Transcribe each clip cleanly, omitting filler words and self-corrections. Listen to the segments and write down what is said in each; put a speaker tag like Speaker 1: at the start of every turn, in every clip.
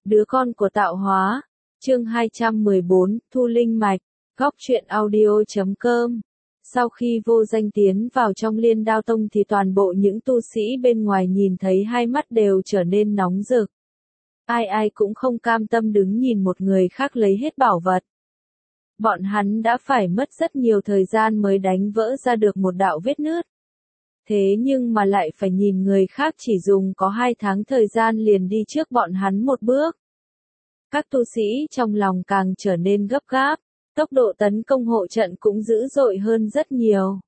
Speaker 1: Đứa con của tạo hóa. Chương 214, Thu Linh Mạch. Góc truyện audio.com. Sau khi Vô Danh tiến vào trong Liên Đao Tông thì toàn bộ những tu sĩ bên ngoài nhìn thấy hai mắt đều trở nên nóng rực. Ai ai cũng không cam tâm đứng nhìn một người khác lấy hết bảo vật. Bọn hắn đã phải mất rất nhiều thời gian mới đánh vỡ ra được một đạo vết nứt. Thế nhưng mà lại phải nhìn người khác chỉ dùng có 2 tháng thời gian liền đi trước bọn hắn một bước. Các tu sĩ trong lòng càng trở nên gấp gáp, tốc độ tấn công hộ trận cũng dữ dội hơn rất nhiều.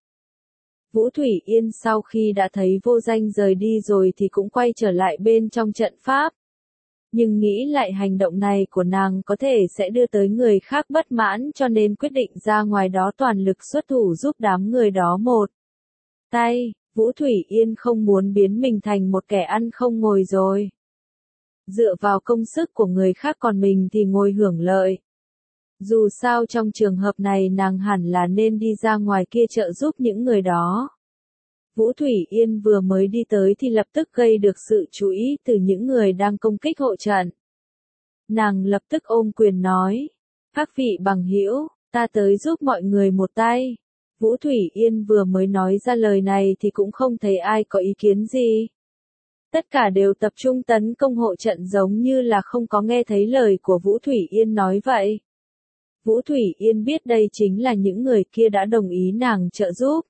Speaker 1: Vũ Thủy Yên sau khi đã thấy Vô Danh rời đi rồi thì cũng quay trở lại bên trong trận pháp. Nhưng nghĩ lại hành động này của nàng có thể sẽ đưa tới người khác bất mãn cho nên quyết định ra ngoài đó toàn lực xuất thủ giúp đám người đó một tay. Vũ Thủy Yên không muốn biến mình thành một kẻ ăn không ngồi rồi. Dựa vào công sức của người khác còn mình thì ngồi hưởng lợi. Dù sao trong trường hợp này nàng hẳn là nên đi ra ngoài kia trợ giúp những người đó. Vũ Thủy Yên vừa mới đi tới thì lập tức gây được sự chú ý từ những người đang công kích hộ trận. Nàng lập tức ôm quyền nói, các vị bằng hữu, ta tới giúp mọi người một tay. Vũ Thủy Yên vừa mới nói ra lời này thì cũng không thấy ai có ý kiến gì. Tất cả đều tập trung tấn công hộ trận giống như là không có nghe thấy lời của Vũ Thủy Yên nói vậy. Vũ Thủy Yên biết đây chính là những người kia đã đồng ý nàng trợ giúp.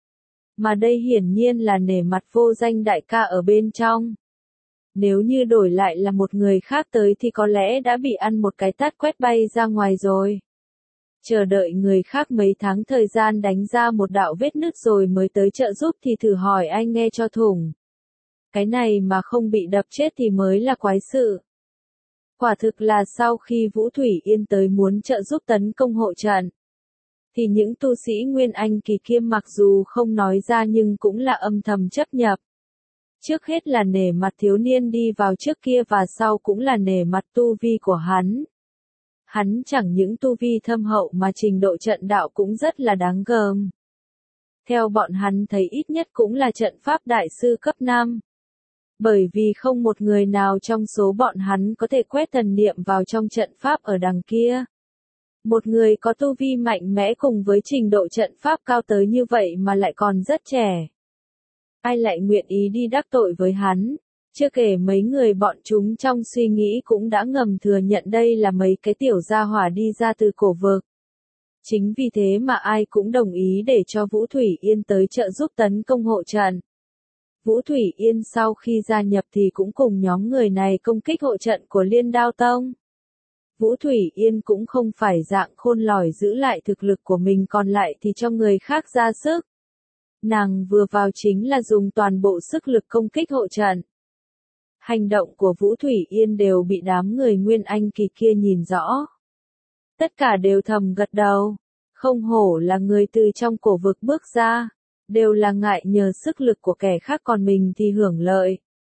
Speaker 1: Mà đây hiển nhiên là nể mặt Vô Danh đại ca ở bên trong. Nếu như đổi lại là một người khác tới thì có lẽ đã bị ăn một cái tát quét bay ra ngoài rồi. Chờ đợi người khác mấy tháng thời gian đánh ra một đạo vết nứt rồi mới tới trợ giúp thì thử hỏi anh nghe cho thủng. Cái này mà không bị đập chết thì mới là quái sự. Quả thực là sau khi Vũ Thủy Yên tới muốn trợ giúp tấn công hộ trận, thì những tu sĩ Nguyên Anh kỳ kia mặc dù không nói ra nhưng cũng là âm thầm chấp nhập. Trước hết là nể mặt thiếu niên đi vào trước kia và sau cũng là nể mặt tu vi của hắn. Hắn chẳng những tu vi thâm hậu mà trình độ trận đạo cũng rất là đáng gờm. Theo bọn hắn thấy ít nhất cũng là trận pháp đại sư cấp 5. Bởi vì không một người nào trong số bọn hắn có thể quét thần niệm vào trong trận pháp ở đằng kia. Một người có tu vi mạnh mẽ cùng với trình độ trận pháp cao tới như vậy mà lại còn rất trẻ. Ai lại nguyện ý đi đắc tội với hắn? Chưa kể mấy người bọn chúng trong suy nghĩ cũng đã ngầm thừa nhận đây là mấy cái tiểu gia hỏa đi ra từ cổ vực. Chính vì thế mà ai cũng đồng ý để cho Vũ Thủy Yên tới trợ giúp tấn công hộ trận. Vũ Thủy Yên sau khi gia nhập thì cũng cùng nhóm người này công kích hộ trận của Liên Đao Tông. Vũ Thủy Yên cũng không phải dạng khôn lỏi giữ lại thực lực của mình còn lại thì cho người khác ra sức. Nàng vừa vào chính là dùng toàn bộ sức lực công kích hộ trận. Hành động của Vũ Thủy Yên đều bị đám người Nguyên Anh kỳ kia nhìn rõ. Tất cả đều thầm gật đầu. Không hổ là người từ trong cổ vực bước ra. Đều là ngại nhờ sức lực của kẻ khác còn mình thì hưởng lợi.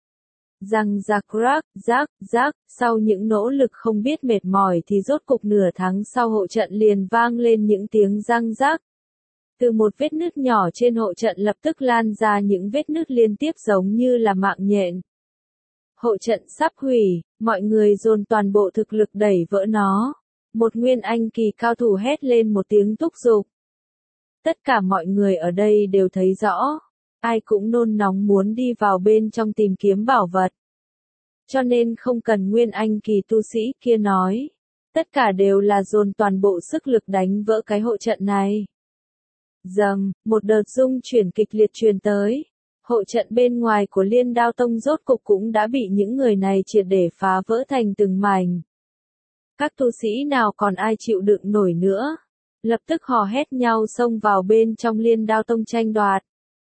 Speaker 1: Răng rạc rác, sau những nỗ lực không biết mệt mỏi thì rốt cục nửa tháng sau hộ trận liền vang lên những tiếng răng rác. Từ một vết nứt nhỏ trên hộ trận lập tức lan ra những vết nứt liên tiếp giống như là mạng nhện. Hộ trận sắp hủy, mọi người dồn toàn bộ thực lực đẩy vỡ nó. Một Nguyên Anh kỳ cao thủ hét lên một tiếng thúc giục. Tất cả mọi người ở đây đều thấy rõ, ai cũng nôn nóng muốn đi vào bên trong tìm kiếm bảo vật. Cho nên không cần Nguyên Anh kỳ tu sĩ kia nói, tất cả đều là dồn toàn bộ sức lực đánh vỡ cái hộ trận này. Dầm, một đợt rung chuyển kịch liệt truyền tới. Hộ trận bên ngoài của Liên Đao Tông rốt cục cũng đã bị những người này triệt để phá vỡ thành từng mảnh. Các tu sĩ nào còn ai chịu đựng nổi nữa, lập tức hò hét nhau xông vào bên trong Liên Đao Tông tranh đoạt.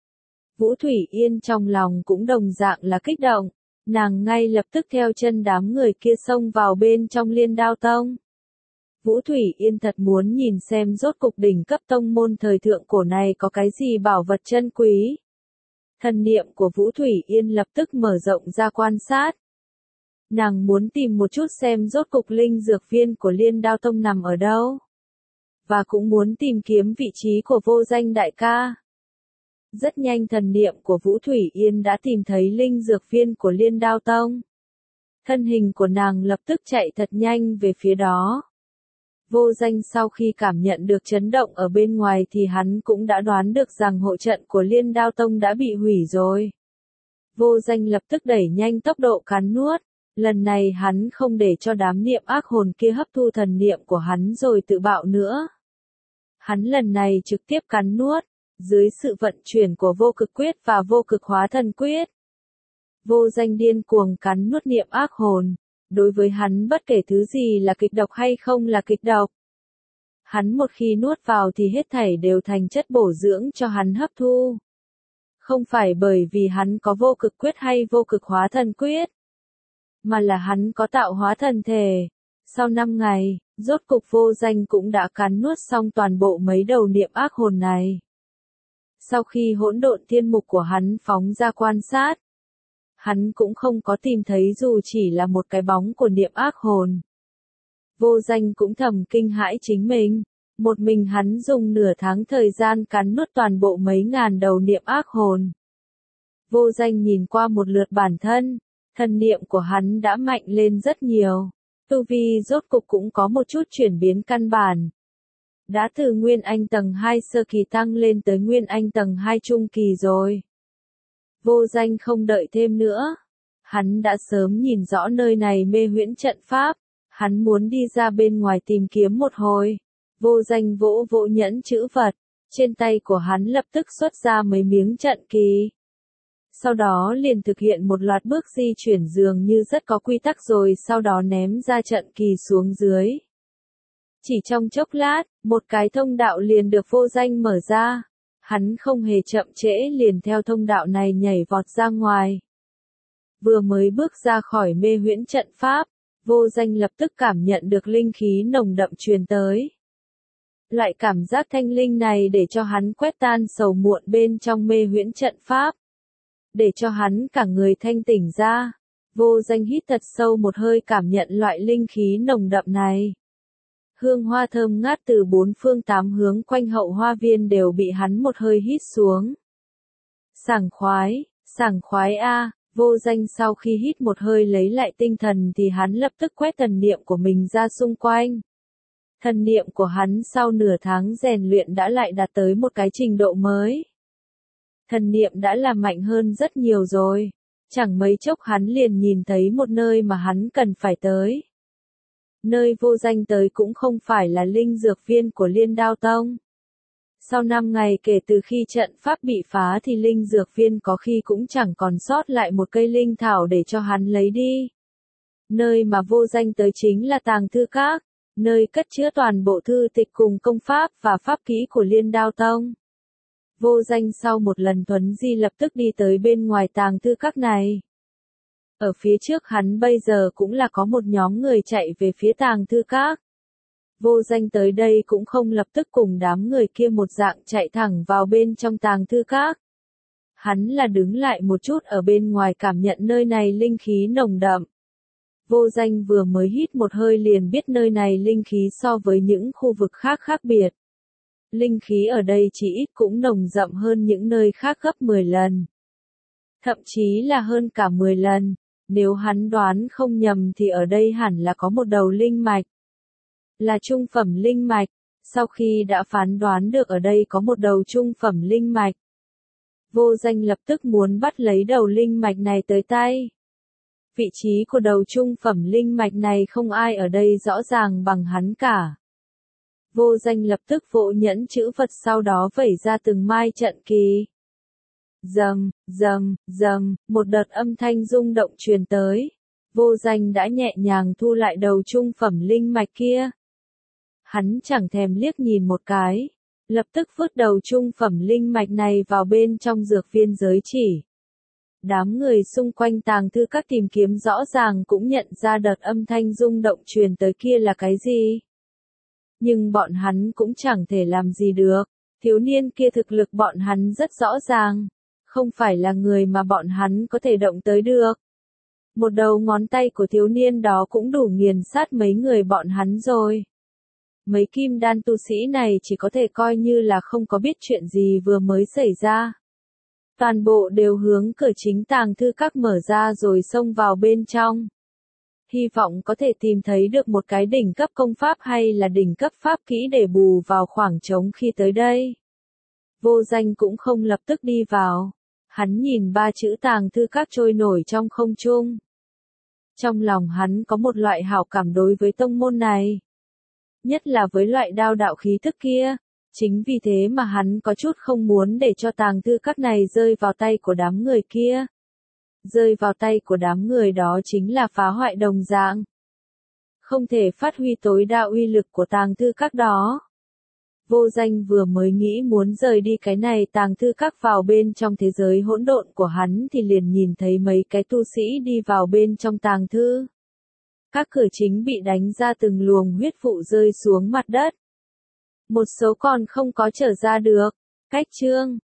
Speaker 1: Vũ Thủy Yên trong lòng cũng đồng dạng là kích động, nàng ngay lập tức theo chân đám người kia xông vào bên trong Liên Đao Tông. Vũ Thủy Yên thật muốn nhìn xem rốt cục đỉnh cấp tông môn thời thượng cổ này có cái gì bảo vật chân quý. Thần niệm của Vũ Thủy Yên lập tức mở rộng ra quan sát. Nàng muốn tìm một chút xem rốt cục linh dược viên của Liên Đao Tông nằm ở đâu. Và cũng muốn tìm kiếm vị trí của Vô Danh đại ca. Rất nhanh thần niệm của Vũ Thủy Yên đã tìm thấy linh dược viên của Liên Đao Tông. Thân hình của nàng lập tức chạy thật nhanh về phía đó. Vô Danh sau khi cảm nhận được chấn động ở bên ngoài thì hắn cũng đã đoán được rằng hộ trận của Liên Đao Tông đã bị hủy rồi. Vô Danh lập tức đẩy nhanh tốc độ cắn nuốt. Lần này hắn không để cho đám niệm ác hồn kia hấp thu thần niệm của hắn rồi tự bạo nữa. Hắn lần này trực tiếp cắn nuốt, dưới sự vận chuyển của vô cực quyết và vô cực hóa thần quyết. Vô Danh điên cuồng cắn nuốt niệm ác hồn. Đối với hắn bất kể thứ gì là kịch độc hay không là kịch độc. Hắn một khi nuốt vào thì hết thảy đều thành chất bổ dưỡng cho hắn hấp thu. Không phải bởi vì hắn có vô cực quyết hay vô cực hóa thần quyết, mà là hắn có tạo hóa thần thể. Sau 5 ngày, rốt cục Vô Danh cũng đã cắn nuốt xong toàn bộ mấy đầu niệm ác hồn này. Sau khi hỗn độn thiên mục của hắn phóng ra quan sát, hắn cũng không có tìm thấy dù chỉ là một cái bóng của niệm ác hồn. Vô Danh cũng thầm kinh hãi chính mình. Một mình hắn dùng nửa tháng thời gian cắn nuốt toàn bộ mấy ngàn đầu niệm ác hồn. Vô Danh nhìn qua một lượt bản thân, thần niệm của hắn đã mạnh lên rất nhiều. Tu vi rốt cục cũng có một chút chuyển biến căn bản. Đã từ Nguyên Anh tầng 2 sơ kỳ tăng lên tới Nguyên Anh tầng 2 trung kỳ rồi. Vô Danh không đợi thêm nữa. Hắn đã sớm nhìn rõ nơi này mê huyễn trận pháp. Hắn muốn đi ra bên ngoài tìm kiếm một hồi. Vô Danh vỗ vỗ nhẫn chữ vật. Trên tay của hắn lập tức xuất ra mấy miếng trận kỳ. Sau đó liền thực hiện một loạt bước di chuyển dường như rất có quy tắc rồi sau đó ném ra trận kỳ xuống dưới. Chỉ trong chốc lát, một cái thông đạo liền được Vô Danh mở ra. Hắn không hề chậm trễ liền theo thông đạo này nhảy vọt ra ngoài. Vừa mới bước ra khỏi mê huyễn trận pháp, Vô Danh lập tức cảm nhận được linh khí nồng đậm truyền tới. Loại cảm giác thanh linh này để cho hắn quét tan sầu muộn bên trong mê huyễn trận pháp. Để cho hắn cả người thanh tỉnh ra. Vô Danh hít thật sâu một hơi cảm nhận loại linh khí nồng đậm này. Hương hoa thơm ngát từ bốn phương tám hướng quanh hậu hoa viên đều bị hắn một hơi hít xuống. Sảng khoái a. Vô Danh sau khi hít một hơi lấy lại tinh thần thì hắn lập tức quét thần niệm của mình ra xung quanh. Thần niệm của hắn sau nửa tháng rèn luyện đã lại đạt tới một cái trình độ mới. Thần niệm đã là mạnh hơn rất nhiều rồi. Chẳng mấy chốc hắn liền nhìn thấy một nơi mà hắn cần phải tới. Nơi Vô Danh tới cũng không phải là linh dược viên của Liên Đao Tông. Sau 5 ngày kể từ khi trận pháp bị phá thì linh dược viên có khi cũng chẳng còn sót lại một cây linh thảo để cho hắn lấy đi. Nơi mà Vô Danh tới chính là Tàng Thư Các, nơi cất chứa toàn bộ thư tịch cùng công pháp và pháp kỹ của Liên Đao Tông. Vô Danh sau một lần thuấn di lập tức đi tới bên ngoài Tàng Thư Các này. Ở phía trước hắn bây giờ cũng là có một nhóm người chạy về phía Tàng Thư Các. Vô Danh tới đây cũng không lập tức cùng đám người kia một dạng chạy thẳng vào bên trong Tàng Thư Các. Hắn là đứng lại một chút ở bên ngoài cảm nhận nơi này linh khí nồng đậm. Vô Danh vừa mới hít một hơi liền biết nơi này linh khí so với những khu vực khác khác biệt. Linh khí ở đây chỉ ít cũng nồng đậm hơn những nơi khác gấp 10 lần. Thậm chí là hơn cả 10 lần. Nếu hắn đoán không nhầm thì ở đây hẳn là có một đầu linh mạch. Là trung phẩm linh mạch. Sau khi đã phán đoán được ở đây có một đầu trung phẩm linh mạch, Vô Danh lập tức muốn bắt lấy đầu linh mạch này tới tay. Vị trí của đầu trung phẩm linh mạch này không ai ở đây rõ ràng bằng hắn cả. Vô Danh lập tức vỗ nhẫn chữ vật sau đó vẩy ra từng mai trận kỳ. Rầm, rầm, rầm, một đợt âm thanh rung động truyền tới. Vô Danh đã nhẹ nhàng thu lại đầu trung phẩm linh mạch kia. Hắn chẳng thèm liếc nhìn một cái, lập tức vứt đầu trung phẩm linh mạch này vào bên trong dược viên giới chỉ. Đám người xung quanh Tàng Thư Các tìm kiếm rõ ràng cũng nhận ra đợt âm thanh rung động truyền tới kia là cái gì. Nhưng bọn hắn cũng chẳng thể làm gì được, thiếu niên kia thực lực bọn hắn rất rõ ràng, không phải là người mà bọn hắn có thể động tới được. Một đầu ngón tay của thiếu niên đó cũng đủ nghiền sát mấy người bọn hắn rồi. Mấy kim đan tu sĩ này chỉ có thể coi như là không có biết chuyện gì vừa mới xảy ra. Toàn bộ đều hướng cửa chính Tàng Thư Các mở ra rồi xông vào bên trong. hy vọng có thể tìm thấy được một cái đỉnh cấp công pháp hay là đỉnh cấp pháp kỹ để bù vào khoảng trống khi tới đây. Vô Danh cũng không lập tức đi vào. Hắn nhìn ba chữ tàng thư các trôi nổi trong không trung. Trong lòng hắn có một loại hảo cảm đối với tông môn này. Nhất là với loại đao đạo khí thức kia. Chính vì thế mà hắn có chút không muốn để cho tàng thư các này rơi vào tay của đám người kia. Rơi vào tay của đám người đó chính là phá hoại đồng dạng. Không thể phát huy tối đa uy lực của tàng thư các đó. Vô Danh vừa mới nghĩ muốn rời đi cái này tàng thư các vào bên trong thế giới hỗn độn của hắn thì liền nhìn thấy mấy cái tu sĩ đi vào bên trong tàng thư. Các cửa chính bị đánh ra từng luồng huyết vụ rơi xuống mặt đất. Một số còn không có trở ra được. Cách chương